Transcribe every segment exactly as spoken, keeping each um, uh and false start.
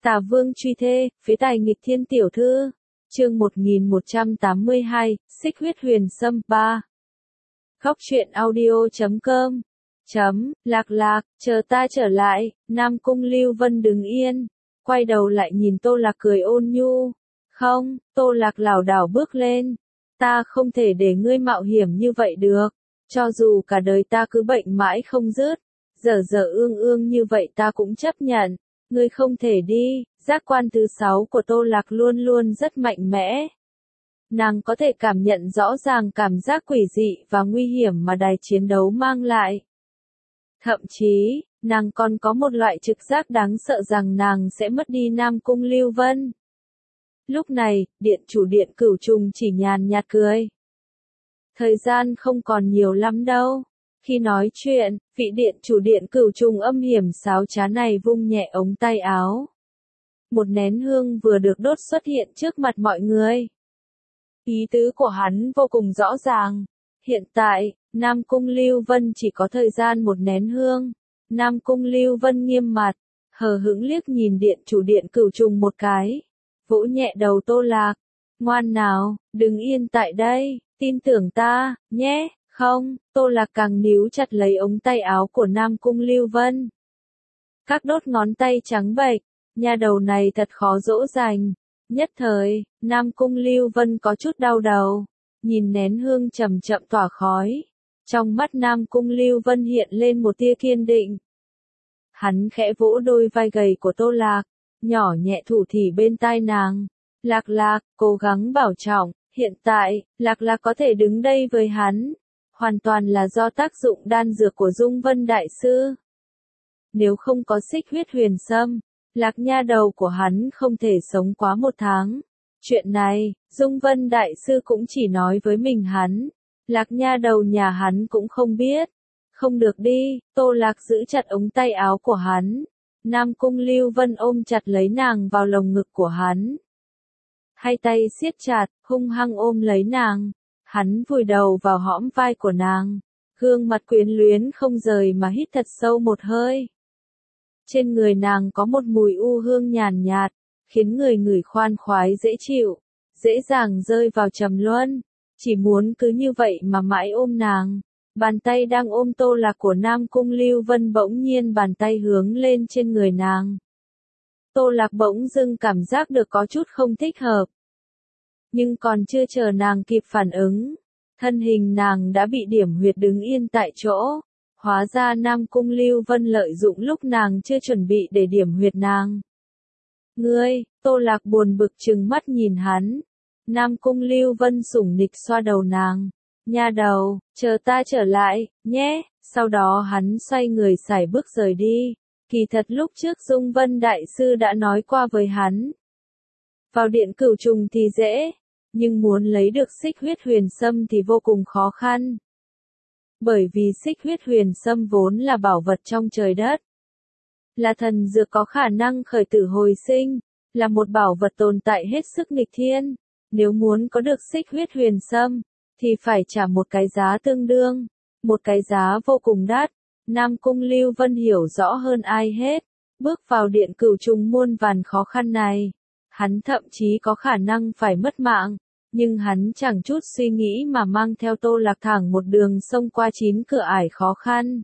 Tà Vương truy thê, phế tài nghịch thiên tiểu thư. Chương một nghìn một trăm tám mươi hai, Xích huyết huyền sâm ba. Khóc chuyện audio chấm com. Chấm, lạc lạc, chờ ta trở lại. Nam Cung Lưu Vân đứng yên, quay đầu lại nhìn Tô Lạc cười ôn nhu. Không, Tô Lạc lảo đảo bước lên. Ta không thể để ngươi mạo hiểm như vậy được. Cho dù cả đời ta cứ bệnh mãi không dứt, dở dở ương ương như vậy ta cũng chấp nhận. Ngươi không thể đi. Giác quan thứ sáu của Tô Lạc luôn luôn rất mạnh mẽ. Nàng có thể cảm nhận rõ ràng cảm giác quỷ dị và nguy hiểm mà đài chiến đấu mang lại. Thậm chí, nàng còn có một loại trực giác đáng sợ rằng nàng sẽ mất đi Nam Cung Lưu Vân. Lúc này, điện chủ điện Cửu Trùng chỉ nhàn nhạt cười. Thời gian không còn nhiều lắm đâu. Khi nói chuyện, vị điện chủ điện Cửu Trùng âm hiểm sáo trá này vung nhẹ ống tay áo. Một nén hương vừa được đốt xuất hiện trước mặt mọi người. Ý tứ của hắn vô cùng rõ ràng. Hiện tại, Nam Cung Lưu Vân chỉ có thời gian một nén hương. Nam Cung Lưu Vân nghiêm mặt, hờ hững liếc nhìn điện chủ điện Cửu Trùng một cái. Vỗ nhẹ đầu Tô Lạc. Ngoan nào, đừng yên tại đây, tin tưởng ta, nhé. Không, Tô Lạc càng níu chặt lấy ống tay áo của Nam Cung Lưu Vân. Các đốt ngón tay trắng bệch. Nhà đầu này thật khó dỗ dành. Nhất thời, Nam Cung Lưu Vân có chút đau đầu. Nhìn nén hương chậm chậm tỏa khói. Trong mắt Nam Cung Lưu Vân hiện lên một tia kiên định. Hắn khẽ vỗ đôi vai gầy của Tô Lạc. Nhỏ nhẹ thủ thỉ bên tai nàng. Lạc Lạc, cố gắng bảo trọng. Hiện tại, Lạc Lạc có thể đứng đây với hắn. Hoàn toàn là do tác dụng đan dược của Dung Vân Đại Sư. Nếu không có xích huyết huyền sâm, Lạc nha đầu của hắn không thể sống quá một tháng. Chuyện này, Dung Vân Đại Sư cũng chỉ nói với mình hắn. Lạc nha đầu nhà hắn cũng không biết. Không được đi, Tô Lạc giữ chặt ống tay áo của hắn. Nam Cung Lưu Vân ôm chặt lấy nàng vào lồng ngực của hắn. Hai tay siết chặt, hung hăng ôm lấy nàng. Hắn vùi đầu vào hõm vai của nàng. Gương mặt quyến luyến không rời mà hít thật sâu một hơi. Trên người nàng có một mùi u hương nhàn nhạt, khiến người ngửi khoan khoái dễ chịu, dễ dàng rơi vào trầm luân. Chỉ muốn cứ như vậy mà mãi ôm nàng. Bàn tay đang ôm Tô Lạc của Nam Cung Lưu Vân bỗng nhiên bàn tay hướng lên trên người nàng. Tô Lạc bỗng dưng cảm giác được có chút không thích hợp. Nhưng còn chưa chờ nàng kịp phản ứng, thân hình nàng đã bị điểm huyệt đứng yên tại chỗ. Hóa ra Nam Cung Lưu Vân lợi dụng lúc nàng chưa chuẩn bị để điểm huyệt nàng. Ngươi, Tô Lạc buồn bực trừng mắt nhìn hắn. Nam Cung Lưu Vân sủng nịch xoa đầu nàng. Nha đầu, chờ ta trở lại, nhé. Sau đó hắn xoay người sải bước rời đi. Kỳ thật lúc trước Dung Vân Đại Sư đã nói qua với hắn. Vào điện Cửu Trùng thì dễ, nhưng muốn lấy được xích huyết huyền sâm thì vô cùng khó khăn. Bởi vì xích huyết huyền sâm vốn là bảo vật trong trời đất. Là thần dược có khả năng khởi tử hồi sinh, là một bảo vật tồn tại hết sức nghịch thiên. Nếu muốn có được xích huyết huyền sâm, thì phải trả một cái giá tương đương, một cái giá vô cùng đắt. Nam Cung Lưu Vân hiểu rõ hơn ai hết, bước vào điện Cửu Trùng muôn vàn khó khăn này. Hắn thậm chí có khả năng phải mất mạng. Nhưng hắn chẳng chút suy nghĩ mà mang theo Tô Lạc thẳng một đường xông qua chín cửa ải khó khăn.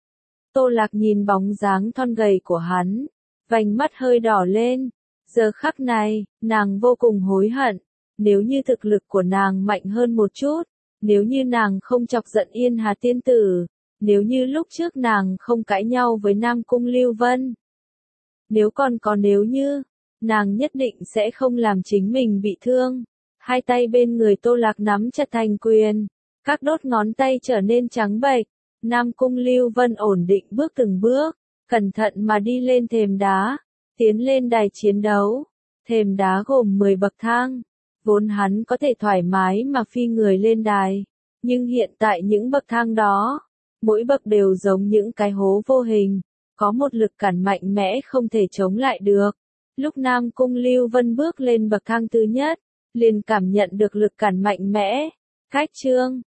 Tô Lạc nhìn bóng dáng thon gầy của hắn, vành mắt hơi đỏ lên. Giờ khắc này, nàng vô cùng hối hận. Nếu như thực lực của nàng mạnh hơn một chút, nếu như nàng không chọc giận Yên Hà Tiên Tử, nếu như lúc trước nàng không cãi nhau với Nam Cung Lưu Vân. Nếu còn có nếu như, nàng nhất định sẽ không làm chính mình bị thương. Hai tay bên người Tô Lạc nắm chặt thành quyền, các đốt ngón tay trở nên trắng bệch. Nam Cung Lưu Vân ổn định bước từng bước, cẩn thận mà đi lên thềm đá, tiến lên đài chiến đấu. Thềm đá gồm mười bậc thang, vốn hắn có thể thoải mái mà phi người lên đài, nhưng hiện tại những bậc thang đó, mỗi bậc đều giống những cái hố vô hình, có một lực cản mạnh mẽ không thể chống lại được. Lúc Nam Cung Lưu Vân bước lên bậc thang thứ nhất, liền cảm nhận được lực cản mạnh mẽ. Cách chương,